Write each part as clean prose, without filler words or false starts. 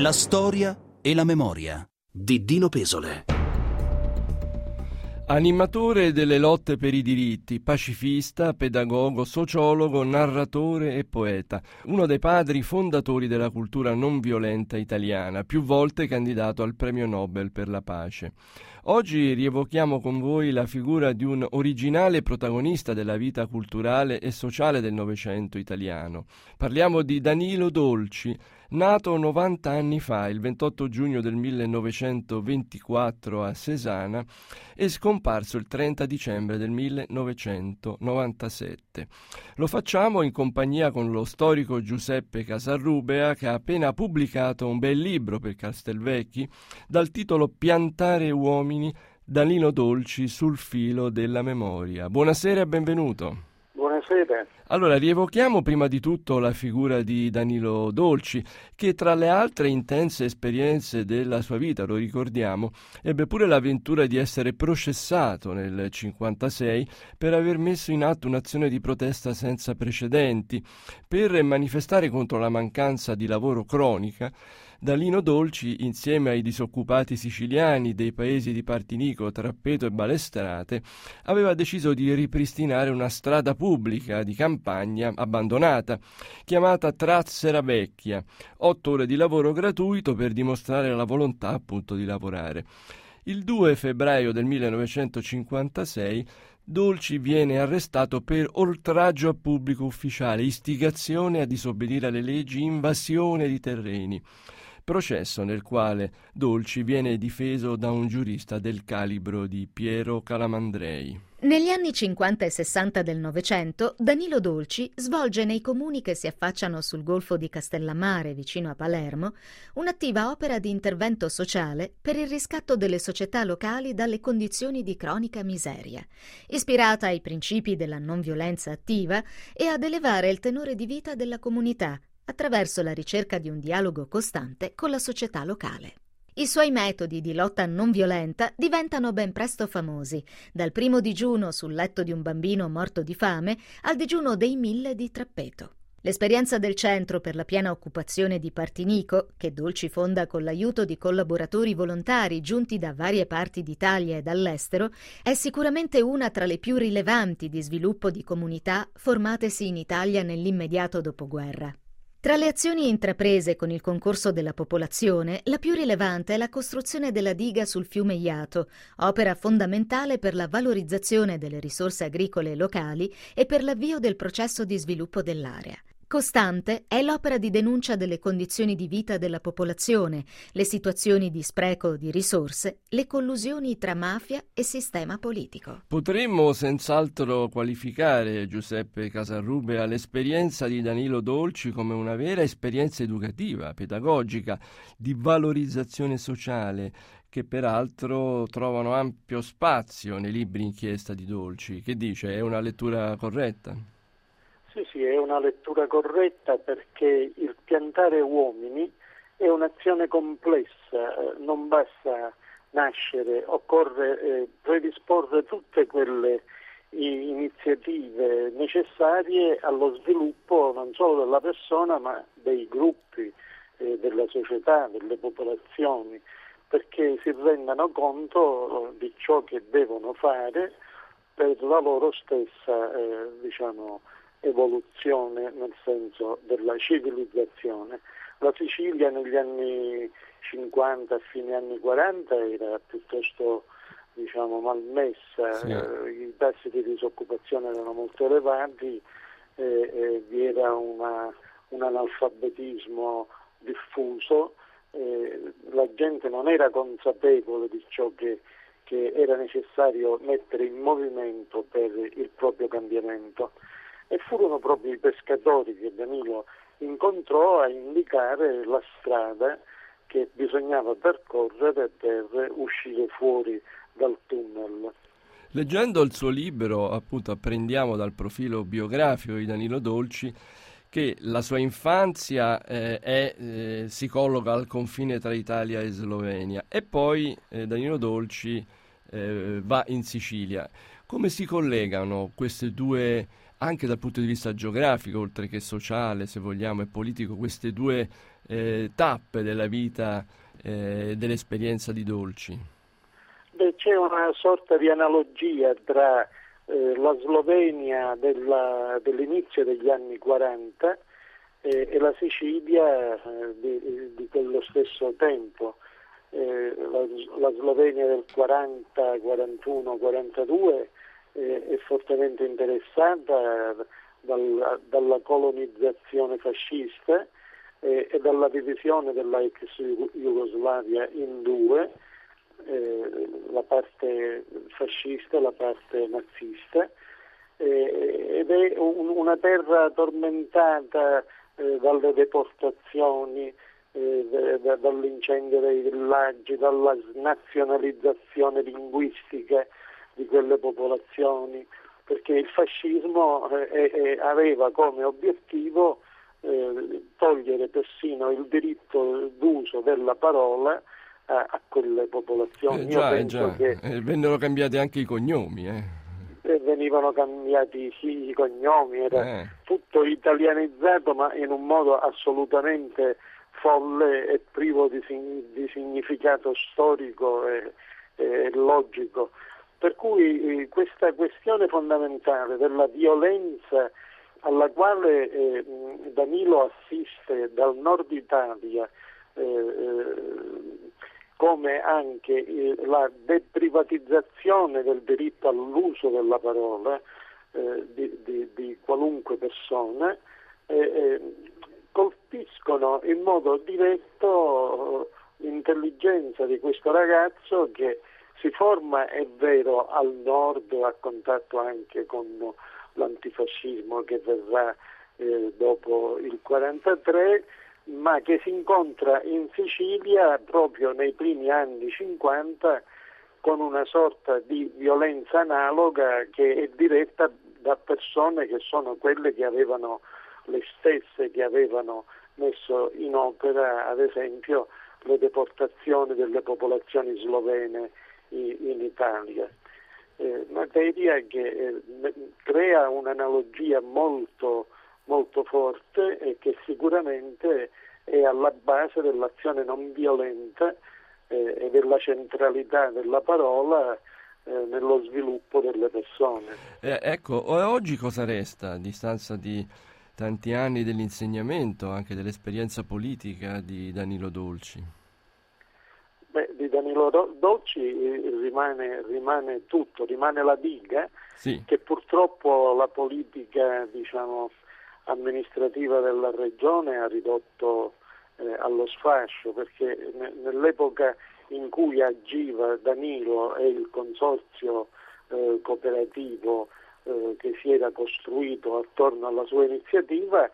La storia e la memoria di Dino Pesole. Animatore delle lotte per i diritti, pacifista, pedagogo, sociologo, narratore e poeta. Uno dei padri fondatori della cultura non violenta italiana, più volte candidato al Premio Nobel per la pace. Oggi rievochiamo con voi la figura di un originale protagonista della vita culturale e sociale del Novecento italiano. Parliamo di Danilo Dolci, nato 90 anni fa, il 28 giugno del 1924 a Cesana e scomparso il 30 dicembre del 1997. Lo facciamo in compagnia con lo storico Giuseppe Casarrubea, che ha appena pubblicato un bel libro per Castelvecchi dal titolo Piantare uomini, Danilo Dolci sul filo della memoria. Buonasera e benvenuto. Buonasera. Allora, rievochiamo prima di tutto la figura di Danilo Dolci, che tra le altre intense esperienze della sua vita, lo ricordiamo, ebbe pure l'avventura di essere processato nel 1956 per aver messo in atto un'azione di protesta senza precedenti, per manifestare contro la mancanza di lavoro cronica. Danilo Dolci, insieme ai disoccupati siciliani dei paesi di Partinico, Trappeto e Balestrate, aveva deciso di ripristinare una strada pubblica di campagna abbandonata, chiamata Trazzera Vecchia, 8 ore di lavoro gratuito per dimostrare la volontà appunto di lavorare. Il 2 febbraio del 1956 Dolci viene arrestato per oltraggio a pubblico ufficiale, istigazione a disobbedire alle leggi, invasione di terreni. Processo nel quale Dolci viene difeso da un giurista del calibro di Piero Calamandrei. Negli anni 50 e 60 del Novecento, Danilo Dolci svolge nei comuni che si affacciano sul golfo di Castellammare, vicino a Palermo, un'attiva opera di intervento sociale per il riscatto delle società locali dalle condizioni di cronica miseria, ispirata ai principi della non violenza attiva e ad elevare il tenore di vita della comunità, attraverso la ricerca di un dialogo costante con la società locale. I suoi metodi di lotta non violenta diventano ben presto famosi, dal primo digiuno sul letto di un bambino morto di fame al digiuno dei 1000 di Trappeto. L'esperienza del Centro per la piena occupazione di Partinico, che Dolci fonda con l'aiuto di collaboratori volontari giunti da varie parti d'Italia e dall'estero, è sicuramente una tra le più rilevanti di sviluppo di comunità formatesi in Italia nell'immediato dopoguerra. Tra le azioni intraprese con il concorso della popolazione, la più rilevante è la costruzione della diga sul fiume Iato, opera fondamentale per la valorizzazione delle risorse agricole locali e per l'avvio del processo di sviluppo dell'area. Costante è l'opera di denuncia delle condizioni di vita della popolazione, le situazioni di spreco di risorse, le collusioni tra mafia e sistema politico. Potremmo senz'altro qualificare, Giuseppe Casarrubea, l'esperienza di Danilo Dolci come una vera esperienza educativa, pedagogica, di valorizzazione sociale, che peraltro trovano ampio spazio nei libri inchiesta di Dolci. Che dice? È una lettura corretta? Sì, è una lettura corretta perché il piantare uomini è un'azione complessa, non basta nascere, occorre predisporre tutte quelle iniziative necessarie allo sviluppo non solo della persona ma dei gruppi, della società, delle popolazioni, perché si rendano conto di ciò che devono fare per la loro stessa, evoluzione nel senso della civilizzazione. La Sicilia negli anni 50 a fine anni 40 era piuttosto malmessa, sì. I tassi di disoccupazione erano molto elevati, vi era un analfabetismo diffuso, la gente non era consapevole di ciò che era necessario mettere in movimento per il proprio cambiamento. E furono proprio i pescatori che Danilo incontrò a indicare la strada che bisognava percorrere per uscire fuori dal tunnel. Leggendo il suo libro, appunto, apprendiamo dal profilo biografico di Danilo Dolci che la sua infanzia si colloca al confine tra Italia e Slovenia e poi Danilo Dolci va in Sicilia. Come si collegano queste due, anche dal punto di vista geografico, oltre che sociale, se vogliamo, e politico, queste due tappe della vita dell'esperienza di Dolci? C'è una sorta di analogia tra la Slovenia dell'inizio degli anni 40 e la Sicilia di quello stesso tempo. La Slovenia del 40, 41, 42 è fortemente interessata dalla colonizzazione fascista e dalla divisione della ex Jugoslavia in due, la parte fascista e la parte nazista, ed è una terra tormentata dalle deportazioni, dall'incendio dei villaggi, dalla snazionalizzazione linguistica di quelle popolazioni, perché il fascismo aveva come obiettivo togliere persino il diritto d'uso della parola a quelle popolazioni. Io penso che vennero cambiati anche i cognomi. Venivano cambiati i cognomi, era tutto italianizzato, ma in un modo assolutamente folle e privo di significato storico e logico. Per cui questa questione fondamentale della violenza alla quale Danilo assiste dal nord Italia, come anche la deprivatizzazione del diritto all'uso della parola di qualunque persona, colpiscono in modo diretto l'intelligenza di questo ragazzo che si forma, è vero, al nord, a contatto anche con l'antifascismo che verrà dopo il 43, ma che si incontra in Sicilia proprio nei primi anni 50 con una sorta di violenza analoga che è diretta da persone che sono quelle che avevano le stesse che avevano messo in opera, ad esempio, le deportazioni delle popolazioni slovene in Italia. Materia che crea un'analogia molto, molto forte e che sicuramente è alla base dell'azione non violenta e della centralità della parola nello sviluppo delle persone. Ecco, oggi cosa resta a distanza di tanti anni dell'insegnamento, anche dell'esperienza politica di Danilo Dolci? Di Danilo Dolci rimane tutto, rimane la diga, sì, che purtroppo la politica, amministrativa della regione ha ridotto allo sfascio, perché nell'epoca in cui agiva Danilo e il consorzio cooperativo che si era costruito attorno alla sua iniziativa,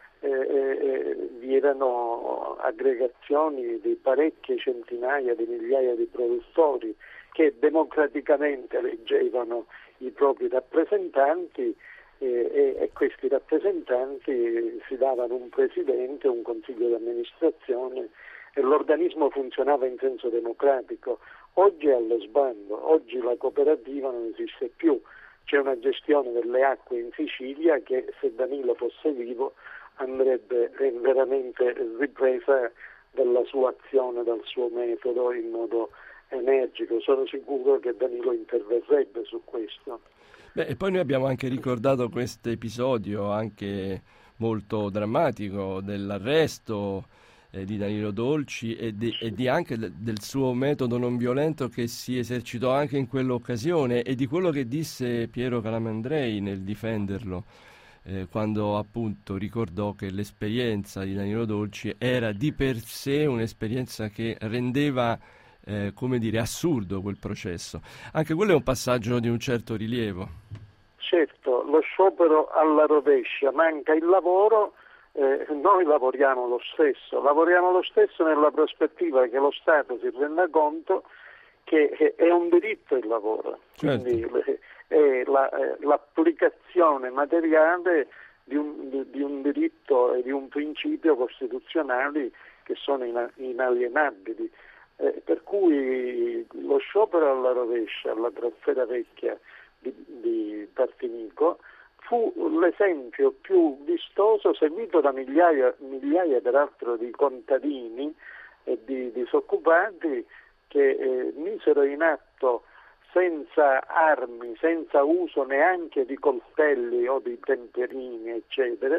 vi erano aggregazioni di parecchie centinaia di migliaia di produttori che democraticamente eleggevano i propri rappresentanti e questi rappresentanti si davano un presidente, un consiglio di amministrazione e l'organismo funzionava in senso democratico. Oggi è allo sbando, oggi la cooperativa non esiste più, c'è una gestione delle acque in Sicilia che, se Danilo fosse vivo, andrebbe veramente ripresa dalla sua azione, dal suo metodo in modo energico. Sono sicuro che Danilo interverrebbe su questo. E poi noi abbiamo anche ricordato questo episodio anche molto drammatico dell'arresto di Danilo Dolci e di anche del suo metodo non violento che si esercitò anche in quell'occasione e di quello che disse Piero Calamandrei nel difenderlo, quando appunto ricordò che l'esperienza di Danilo Dolci era di per sé un'esperienza che rendeva assurdo quel processo. Anche quello è un passaggio di un certo rilievo. Certo, lo sciopero alla rovescia, manca il lavoro, noi lavoriamo lo stesso nella prospettiva che lo Stato si renda conto che è un diritto il lavoro, certo. Quindi è l'applicazione materiale di un diritto e di un principio costituzionali che sono inalienabili. Per cui lo sciopero alla rovescia, alla trasfera vecchia di Partinico, fu l'esempio più vistoso, seguito da migliaia peraltro di contadini e di disoccupati che misero in atto senza armi, senza uso neanche di coltelli o di temperini, eccetera,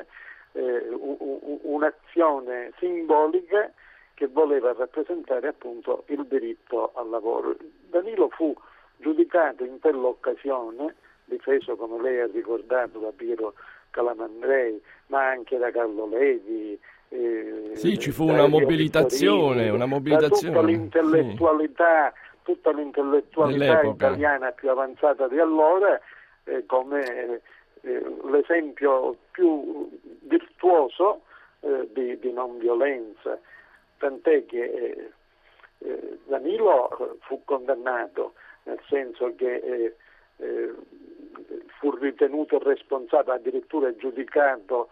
un'azione simbolica che voleva rappresentare appunto il diritto al lavoro. Danilo fu giudicato in quell'occasione, difeso come lei ha ricordato da Piero Calamandrei, ma anche da Carlo Levi. Sì, ci fu una mobilitazione, da tutta l'intellettualità, italiana più avanzata di allora, come l'esempio più virtuoso di non violenza. Tant'è che Danilo fu condannato, nel senso che fu ritenuto responsabile, addirittura giudicato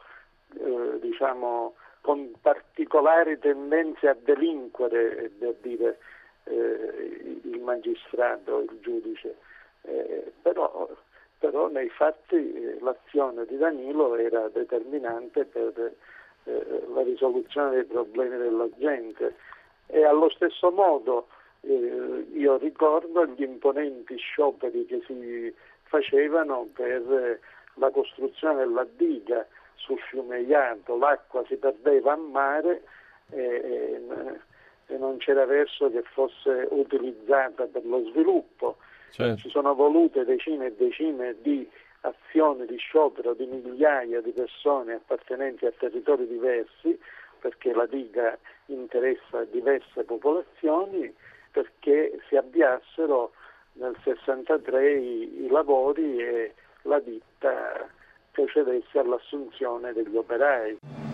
con particolari tendenze a delinquere, per dire il magistrato, il giudice, però nei fatti l'azione di Danilo era determinante per la risoluzione dei problemi della gente, e allo stesso modo io ricordo gli imponenti scioperi che si facevano per la costruzione della diga sul fiume Iato. L'acqua si perdeva a mare e non c'era verso che fosse utilizzata per lo sviluppo. Certo. Ci sono volute decine e decine di azioni di sciopero di migliaia di persone appartenenti a territori diversi, perché la diga interessa diverse popolazioni, perché si avviassero nel 63 i lavori e la ditta procedesse all'assunzione degli operai.